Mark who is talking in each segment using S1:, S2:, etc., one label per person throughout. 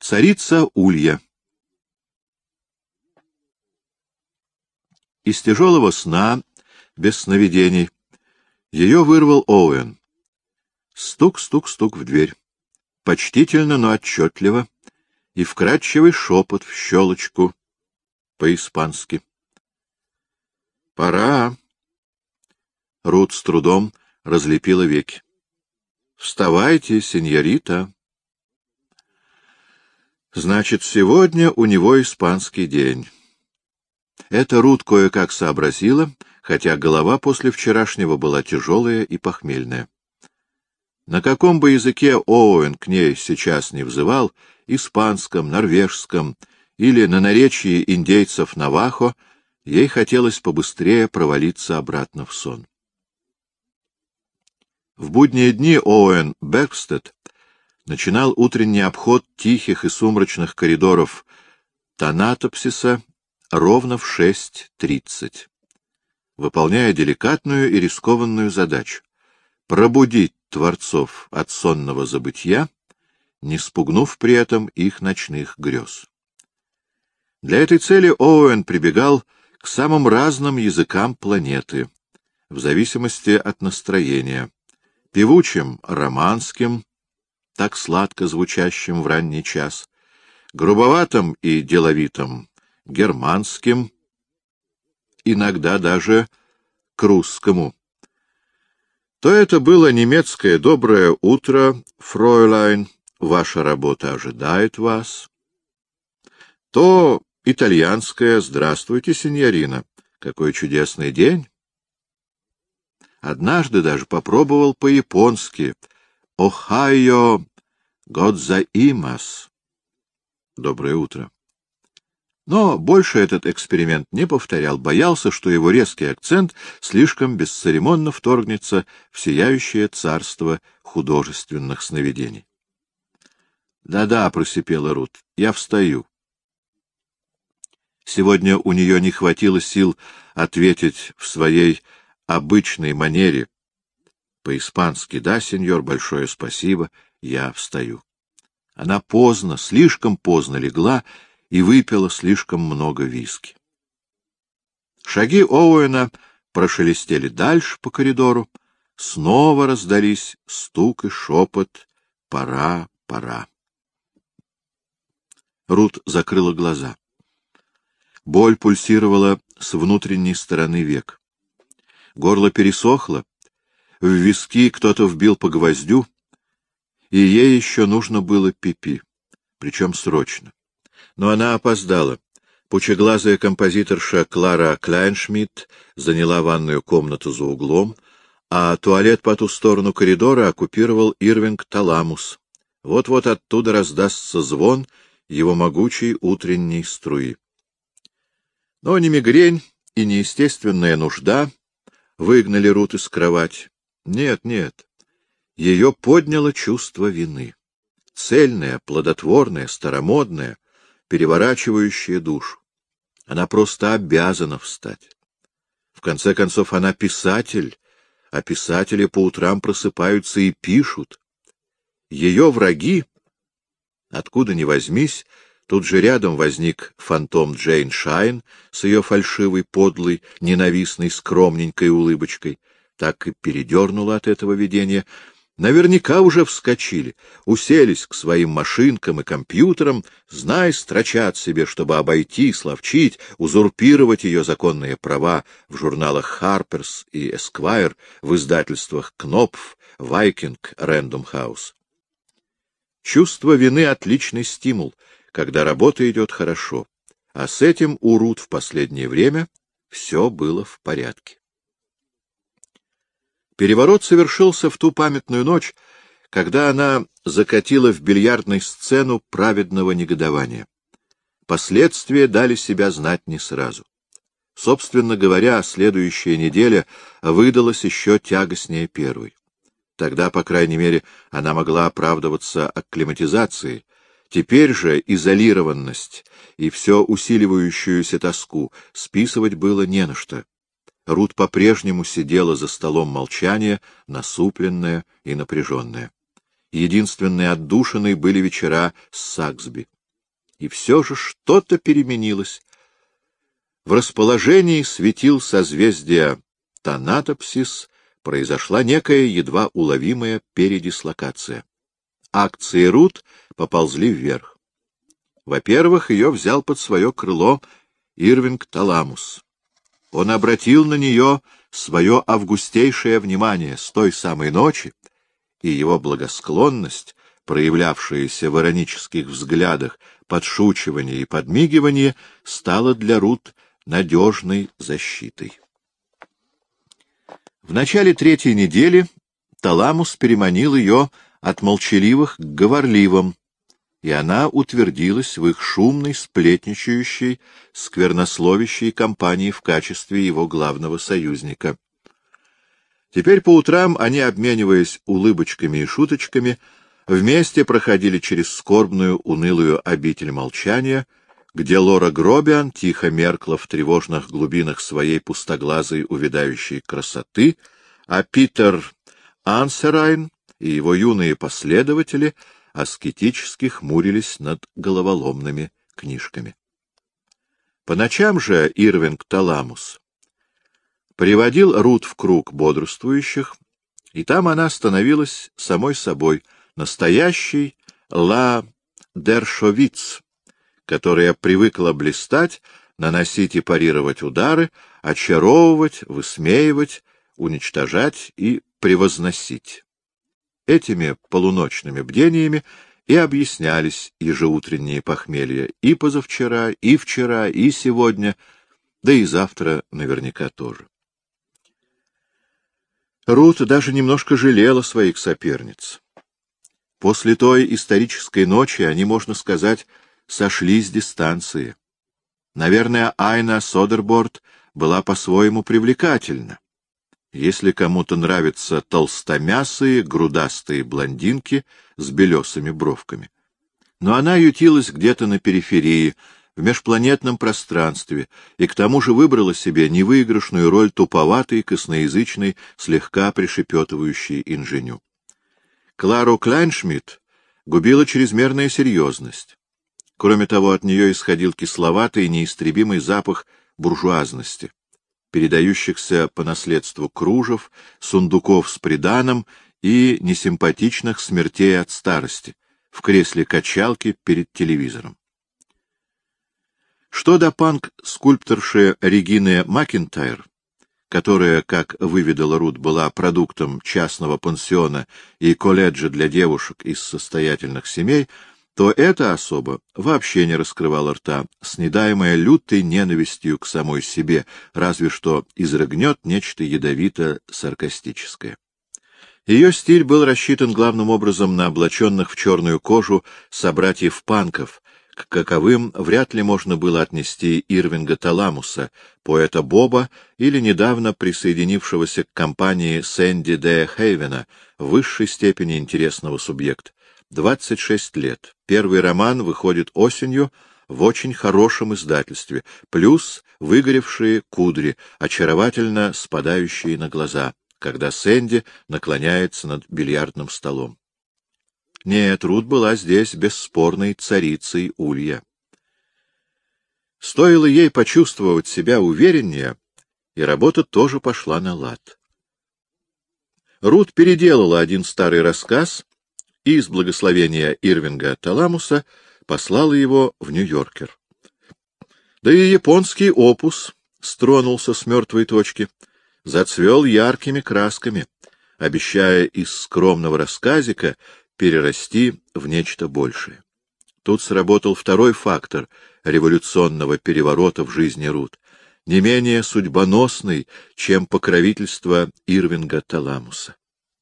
S1: Царица Улья. Из тяжелого сна, без сновидений, ее вырвал Оуэн. Стук-стук-стук в дверь. Почтительно, но отчетливо, и вкрадчивый шепот в щелочку, по-испански. — Пора. Рут с трудом разлепила веки. — Вставайте, сеньорита. Значит, сегодня у него испанский день. Это Рут кое-как сообразила, хотя голова после вчерашнего была тяжелая и похмельная. На каком бы языке Оуэн к ней сейчас не взывал, испанском, норвежском или на наречии индейцев Навахо, ей хотелось побыстрее провалиться обратно в сон. В будние дни Оуэн Бекстед начинал утренний обход тихих и сумрачных коридоров Танатопсиса ровно в 6:30, выполняя деликатную и рискованную задачу — пробудить творцов от сонного забытья, не спугнув при этом их ночных грез. Для этой цели Оуэн прибегал к самым разным языкам планеты, в зависимости от настроения, певучим романским, так сладко звучащим в ранний час, грубоватым и деловитым германским, иногда даже к русскому. То это было немецкое «Доброе утро, фройляйн, ваша работа ожидает вас», то итальянское «Здравствуйте, сеньорина, какой чудесный день». Однажды даже попробовал по-японски «Охайо годзаимас» — «Доброе утро». Но больше этот эксперимент не повторял, боялся, что его резкий акцент слишком бесцеремонно вторгнется в сияющее царство художественных сновидений. «Да-да», — просипела Рут, — «я встаю». Сегодня у нее не хватило сил ответить в своей обычной манере. По-испански: «Да, сеньор, большое спасибо, я встаю». Она поздно, слишком поздно легла и выпила слишком много виски. Шаги Оуэна прошелестели дальше по коридору, снова раздались стук и шепот: «Пора, пора». Рут закрыла глаза. Боль пульсировала с внутренней стороны век. Горло пересохло, в виски кто-то вбил по гвоздю, и ей еще нужно было пипи, причем срочно. Но она опоздала. Пучеглазая композиторша Клара Кляйншмидт заняла ванную комнату за углом, а туалет по ту сторону коридора оккупировал Ирвинг Таламус. Вот-вот оттуда раздастся звон его могучей утренней струи. Но ни мигрень и неестественная нужда выгнали Рут из кровати. Нет, нет. Ее подняло чувство вины. Цельное, плодотворное, старомодное, переворачивающее душу. Она просто обязана встать. В конце концов, она писатель, а писатели по утрам просыпаются и пишут. Ее враги, откуда ни возьмись, тут же рядом возник фантом Джейн Шайн с ее фальшивой, подлой, ненавистной, скромненькой улыбочкой, так и передернула от этого видения. Наверняка уже вскочили, уселись к своим машинкам и компьютерам, знай, строчат себе, чтобы обойти, словчить, узурпировать ее законные права в журналах Harper's и Esquire, в издательствах Knopf, Viking, Random House. Чувство вины — отличный стимул, когда работа идет хорошо, а с этим у Рут в последнее время все было в порядке. Переворот совершился в ту памятную ночь, когда она закатила в бильярдной сцену праведного негодования. Последствия дали себя знать не сразу. Собственно говоря, следующая неделя выдалась еще тягостнее первой. Тогда, по крайней мере, она могла оправдываться акклиматизацией. Теперь же изолированность и все усиливающуюся тоску списывать было не на что. Рут по-прежнему сидела за столом молчания, насупленная и напряженная. Единственной отдушиной были вечера с Саксби. И все же что-то переменилось. В расположении светил созвездия Танатопсис произошла некая едва уловимая передислокация. Акции Рут поползли вверх. Во-первых, ее взял под свое крыло Ирвинг Таламус. Он обратил на нее свое августейшее внимание с той самой ночи, и его благосклонность, проявлявшаяся в иронических взглядах, подшучивании и подмигивании, стала для Рут надежной защитой. В начале третьей недели Таламус переманил ее от молчаливых к говорливым, и она утвердилась в их шумной, сплетничающей, сквернословящей компании в качестве его главного союзника. Теперь по утрам они, обмениваясь улыбочками и шуточками, вместе проходили через скорбную, унылую обитель молчания, где Лора Гробиан тихо меркла в тревожных глубинах своей пустоглазой увядающей красоты, а Питер Ансерайн и его юные последователи аскетически хмурились над головоломными книжками. По ночам же Ирвинг Таламус приводил Рут в круг бодрствующих, и там она становилась самой собой, настоящей ла Дершовиц, которая привыкла блистать, наносить и парировать удары, очаровывать, высмеивать, уничтожать и превозносить. Этими полуночными бдениями и объяснялись ежеутренние похмелья и позавчера, и вчера, и сегодня, да и завтра наверняка тоже. Рут даже немножко жалела своих соперниц. После той исторической ночи они, можно сказать, сошли с дистанции. Наверное, Айна Содерборд была по-своему привлекательна. Если кому-то нравятся толстомясые, грудастые блондинки с белесыми бровками. Но она ютилась где-то на периферии, в межпланетном пространстве, и к тому же выбрала себе невыигрышную роль туповатой, косноязычной, слегка пришепетывающей инженю. Клару Клайншмидт губила чрезмерная серьезность. Кроме того, от нее исходил кисловатый, неистребимый запах буржуазности, передающихся по наследству кружев, сундуков с приданым и несимпатичных смертей от старости в кресле качалки перед телевизором. Что до панк-скульпторши Регины Макинтайр, которая, как выведала Рут, была продуктом частного пансиона и колледжа для девушек из состоятельных семей, то эта особа вообще не раскрывала рта, снедаемая лютой ненавистью к самой себе, разве что изрыгнет нечто ядовито-саркастическое. Ее стиль был рассчитан главным образом на облаченных в черную кожу собратьев-панков, к каковым вряд ли можно было отнести Ирвинга Таламуса, поэта Боба или недавно присоединившегося к компании Сэнди Де Хейвена, в высшей степени интересного субъекта. 26 лет. Первый роман выходит осенью в очень хорошем издательстве, плюс выгоревшие кудри, очаровательно спадающие на глаза, когда Сэнди наклоняется над бильярдным столом. Нет, Рут была здесь бесспорной царицей улья. Стоило ей почувствовать себя увереннее, и работа тоже пошла на лад. Рут переделала один старый рассказ и с благословения Ирвинга Таламуса послала его в Нью-Йоркер. Да и японский опус стронулся с мертвой точки, зацвел яркими красками, обещая из скромного рассказика перерасти в нечто большее. Тут сработал второй фактор революционного переворота в жизни Рут, не менее судьбоносный, чем покровительство Ирвинга Таламуса.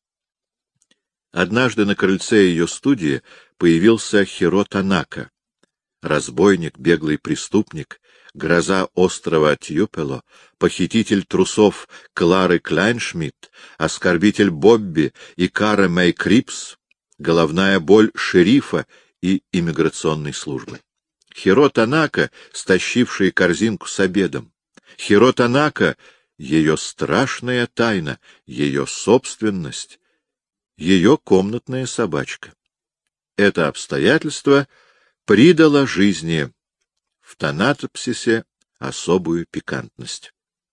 S1: Однажды на крыльце ее студии появился Хиро Танака, разбойник, беглый преступник, гроза острова Тьюпело, похититель трусов Клары Клайншмидт, оскорбитель Бобби и Кара Мэй Крипс, головная боль шерифа и иммиграционной службы. Хиро Танака, стащивший корзинку с обедом. Хиро Танака — ее страшная тайна, ее собственность, ее комнатная собачка. Это обстоятельство придало жизни в Танатопсисе особую пикантность.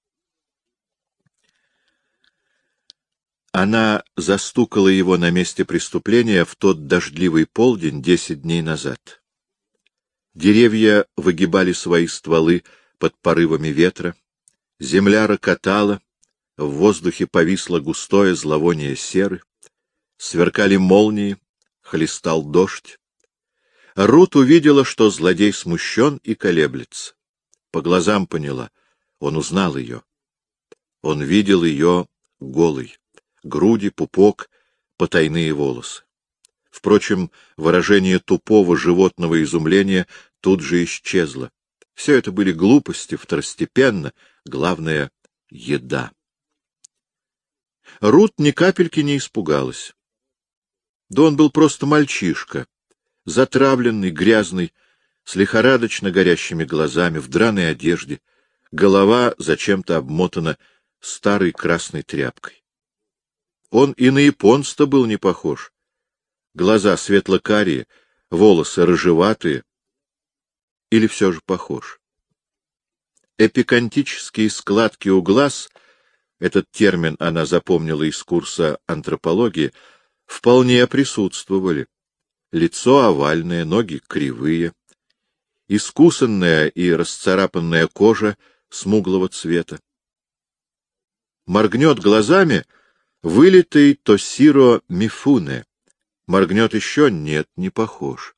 S1: Она застукала его на месте преступления в тот дождливый полдень 10 дней назад. Деревья выгибали свои стволы под порывами ветра, земля рокотала, в воздухе повисло густое зловоние серы, сверкали молнии, хлестал дождь. Рут увидела, что злодей смущен и колеблется. По глазам поняла, он узнал ее. Он видел ее голой. Груди, пупок, потайные волосы. Впрочем, выражение тупого животного изумления тут же исчезло. Все это были глупости, второстепенно, главное — еда. Рут ни капельки не испугалась. Да он был просто мальчишка, затравленный, грязный, с лихорадочно горящими глазами, в драной одежде, голова зачем-то обмотана старой красной тряпкой. Он и на японца был не похож. Глаза светло-карие, волосы рыжеватые. Или все же похож? Эпикантические складки у глаз, этот термин она запомнила из курса антропологии, вполне присутствовали. Лицо овальное, ноги кривые, искусанная и расцарапанная кожа смуглого цвета. Моргнет глазами — вылитый Тосиро Мифуне. Моргнет еще — нет, не похож.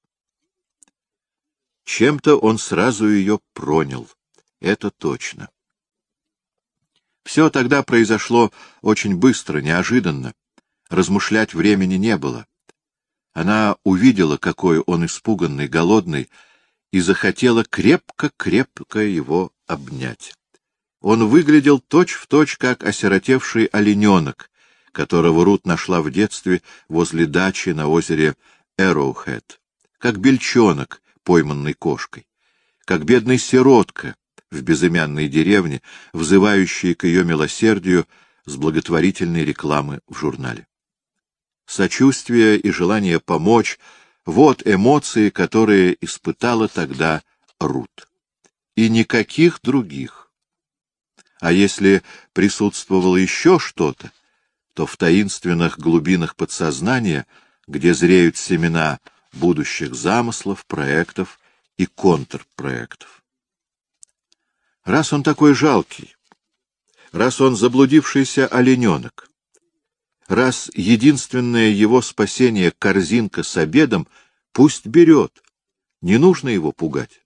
S1: Чем-то он сразу ее пронял. Это точно. Все тогда произошло очень быстро, неожиданно. Размышлять времени не было. Она увидела, какой он испуганный, голодный, и захотела крепко-крепко его обнять. Он выглядел точь-в-точь, как осиротевший олененок, которого Рут нашла в детстве возле дачи на озере Эроухэд, как бельчонок, пойманный кошкой, как бедный сиротка в безымянной деревне, взывающий к ее милосердию с благотворительной рекламы в журнале. Сочувствие и желание помочь — вот эмоции, которые испытала тогда Рут. И никаких других. А если присутствовало еще что-то, то в таинственных глубинах подсознания, где зреют семена будущих замыслов, проектов и контрпроектов. Раз он такой жалкий, раз он заблудившийся олененок, раз единственное его спасение — корзинка с обедом, пусть берет, не нужно его пугать.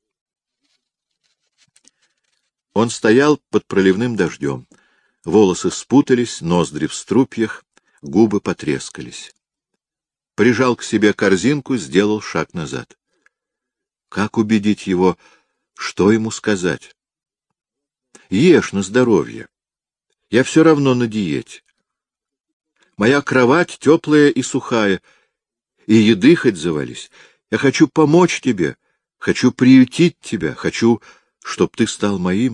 S1: Он стоял под проливным дождем. Волосы спутались, ноздри в струпьях, губы потрескались. Прижал к себе корзинку, сделал шаг назад. Как убедить его, что ему сказать? Ешь на здоровье. Я все равно на диете. Моя кровать теплая и сухая, и еды хоть завались. Я хочу помочь тебе, хочу приютить тебя, хочу, чтоб ты стал моим.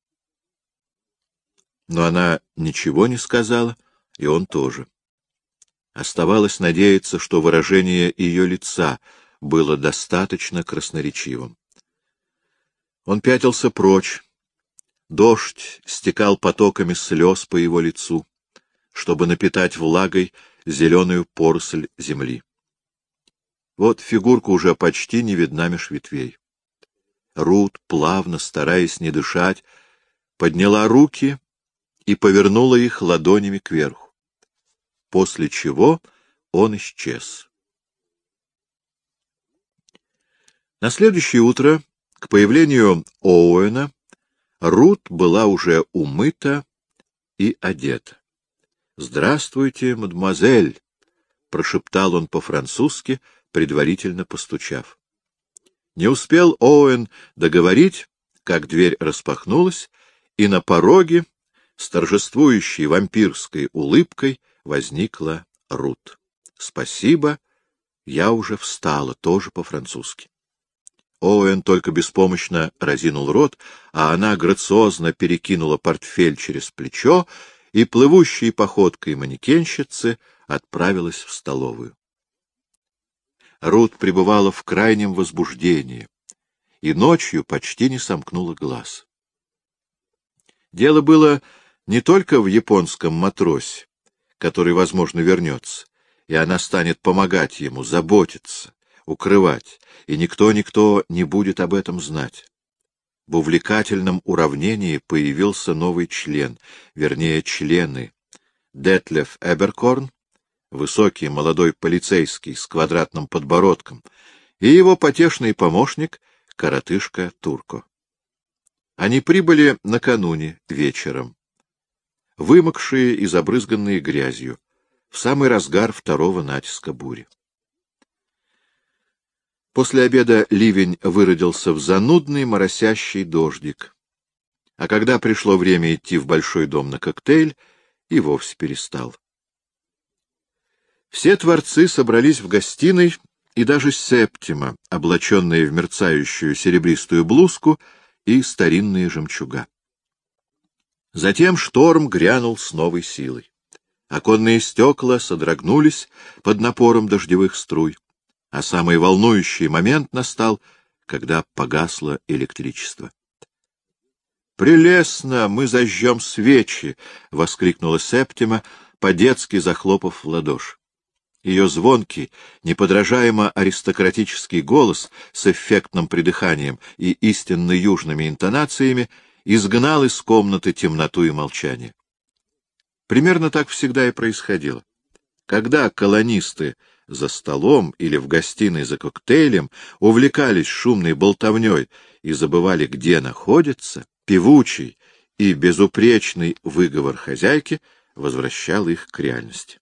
S1: Но она ничего не сказала, и он тоже. Оставалось надеяться, что выражение ее лица было достаточно красноречивым. Он пятился прочь. Дождь стекал потоками слез по его лицу, чтобы напитать влагой зеленую поросль земли. Вот фигурка уже почти не видна меж ветвей. Рут, плавно, стараясь не дышать, подняла руки и повернула их ладонями кверху, после чего он исчез. На следующее утро, к появлению Оуэна, Рут была уже умыта и одета. — Здравствуйте, мадемуазель! — прошептал он по-французски, предварительно постучав. Не успел Оуэн договорить, как дверь распахнулась, и на пороге с торжествующей вампирской улыбкой возникла Рут. — Спасибо, я уже встала, тоже по-французски. Оуэн только беспомощно разинул рот, а она грациозно перекинула портфель через плечо и плывущей походкой манекенщицы отправилась в столовую. Рут пребывала в крайнем возбуждении и ночью почти не сомкнула глаз. Дело было не только в японском матросе, который, возможно, вернется, и она станет помогать ему, заботиться, укрывать, и никто не будет об этом знать. В увлекательном уравнении появился новый член, вернее, члены. Детлеф Эберкорн, высокий молодой полицейский с квадратным подбородком, и его потешный помощник, коротышка Турко. Они прибыли накануне вечером, вымокшие и забрызганные грязью, в самый разгар второго натиска бури. После обеда ливень выродился в занудный моросящий дождик, а когда пришло время идти в большой дом на коктейль, и вовсе перестал. Все творцы собрались в гостиной, и даже Септима, облаченная в мерцающую серебристую блузку и старинные жемчуга. Затем шторм грянул с новой силой. Оконные стекла содрогнулись под напором дождевых струй, а самый волнующий момент настал, когда погасло электричество. «Прелестно! Мы зажжем свечи!» — воскликнула Септима, по-детски захлопав в ладоши. Ее звонкий, неподражаемо аристократический голос с эффектным придыханием и истинно южными интонациями изгнал из комнаты темноту и молчание. Примерно так всегда и происходило. Когда колонисты за столом или в гостиной за коктейлем увлекались шумной болтовней и забывали, где находятся, певучий и безупречный выговор хозяйки возвращал их к реальности.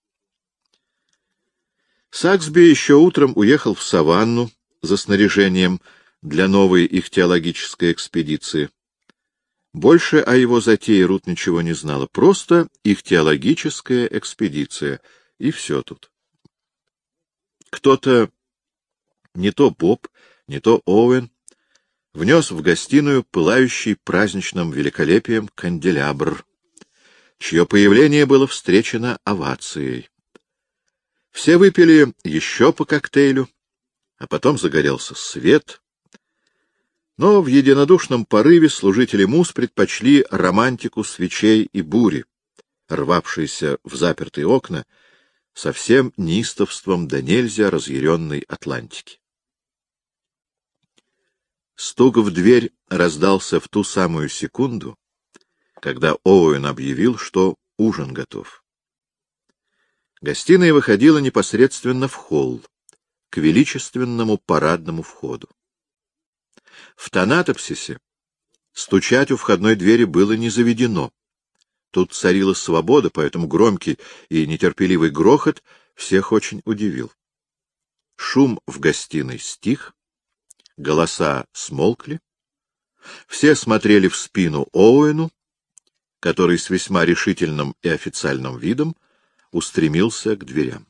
S1: Саксби еще утром уехал в саванну за снаряжением для новой ихтиологической экспедиции. Больше о его затее Рут ничего не знала, просто ихтиологическая экспедиция, и все тут. Кто-то, не то Боб, не то Оуэн, внес в гостиную пылающий праздничным великолепием канделябр, чье появление было встречено овацией. Все выпили еще по коктейлю, а потом загорелся свет. Но в единодушном порыве служители мус предпочли романтику свечей и бури, рвавшейся в запертые окна, со всем неистовством да нельзя разъяренной Атлантики. Стук в дверь раздался в ту самую секунду, когда Оуэн объявил, что ужин готов. Гостиная выходила непосредственно в холл, к величественному парадному входу. В Танатопсисе стучать у входной двери было не заведено. Тут царила свобода, поэтому громкий и нетерпеливый грохот всех очень удивил. Шум в гостиной стих, голоса смолкли, все смотрели в спину Оуэну, который с весьма решительным и официальным видом устремился к дверям.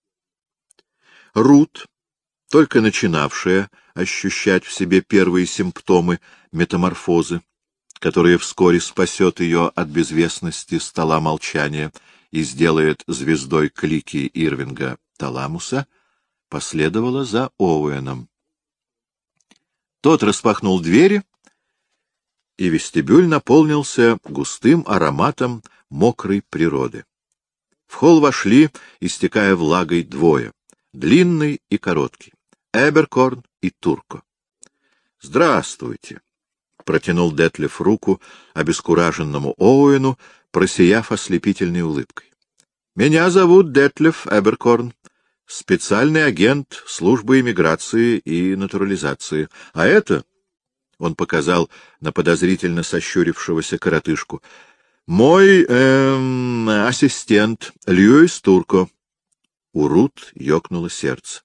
S1: Рут, только начинавшая ощущать в себе первые симптомы метаморфозы, которая вскоре спасет ее от безвестности стола молчания и сделает звездой клики Ирвинга Таламуса, последовала за Оуэном. Тот распахнул двери, и вестибюль наполнился густым ароматом мокрой природы. В холл вошли, истекая влагой, двое — длинный и короткий, Эберкорн и Турко. — Здравствуйте! — протянул Детлеф руку обескураженному Оуэну, просияв ослепительной улыбкой. — Меня зовут Детлеф Эберкорн, специальный агент службы иммиграции и натурализации. А это, — он показал на подозрительно сощурившегося коротышку, — мой ассистент Льюис Турко. У Рут ёкнуло сердце.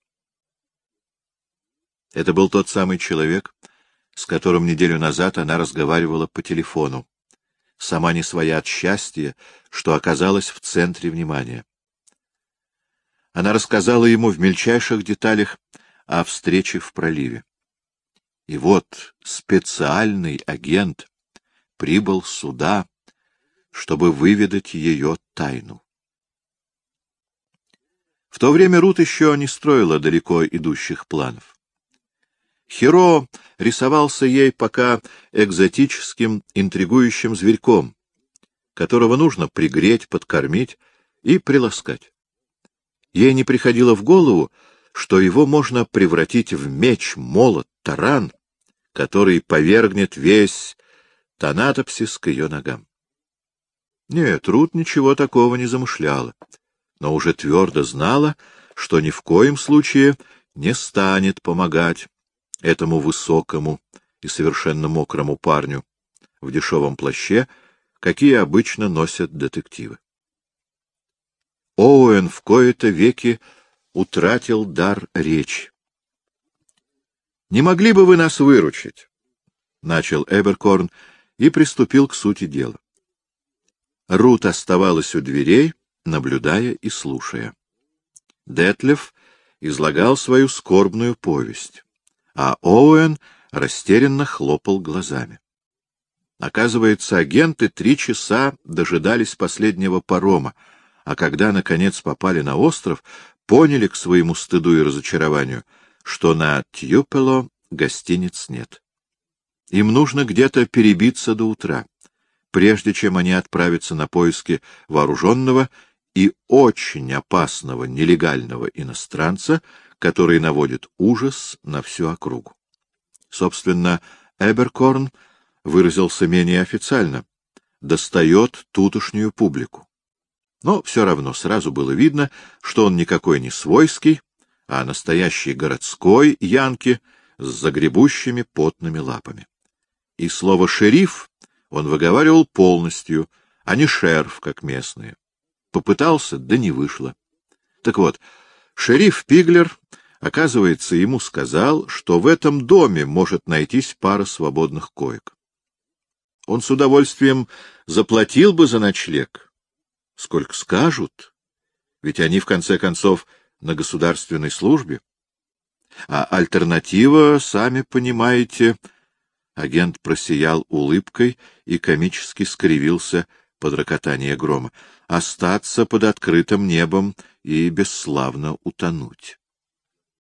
S1: Это был тот самый человек, с которым неделю назад она разговаривала по телефону, сама не своя от счастья, что оказалась в центре внимания. Она рассказала ему в мельчайших деталях о встрече в проливе. И вот специальный агент прибыл сюда, чтобы выведать ее тайну. В то время Рут еще не строила далеко идущих планов. Хиро рисовался ей пока экзотическим, интригующим зверьком, которого нужно пригреть, подкормить и приласкать. Ей не приходило в голову, что его можно превратить в меч, молот, таран, который повергнет весь Танатопсис к ее ногам. Нет, Рут ничего такого не замышляла, но уже твердо знала, что ни в коем случае не станет помогать этому высокому и совершенно мокрому парню в дешевом плаще, какие обычно носят детективы. Оуэн в кои-то веки утратил дар речи. — Не могли бы вы нас выручить? — начал Эберкорн и приступил к сути дела. Рут оставалась у дверей, наблюдая и слушая. Детлеф излагал свою скорбную повесть, а Оуэн растерянно хлопал глазами. Оказывается, агенты 3 часа дожидались последнего парома, а когда, наконец, попали на остров, поняли к своему стыду и разочарованию, что на Тьюпело гостиниц нет. Им нужно где-то перебиться до утра, прежде чем они отправятся на поиски вооруженного и очень опасного нелегального иностранца, который наводит ужас на всю округу. Собственно, Эберкорн выразился менее официально, достает тутошнюю публику. Но все равно сразу было видно, что он никакой не свойский, а настоящий городской янки с загребущими потными лапами. И слово «шериф» он выговаривал полностью, а не «шерф», как местные. Попытался, да не вышло. Так вот, шериф Пиглер, оказывается, ему сказал, что в этом доме может найтись пара свободных коек. Он с удовольствием заплатил бы за ночлег. Сколько скажут, ведь они, в конце концов, на государственной службе. А альтернатива, сами понимаете... Агент просиял улыбкой и комически скривился под рокотание грома. Остаться под открытым небом и бесславно утонуть.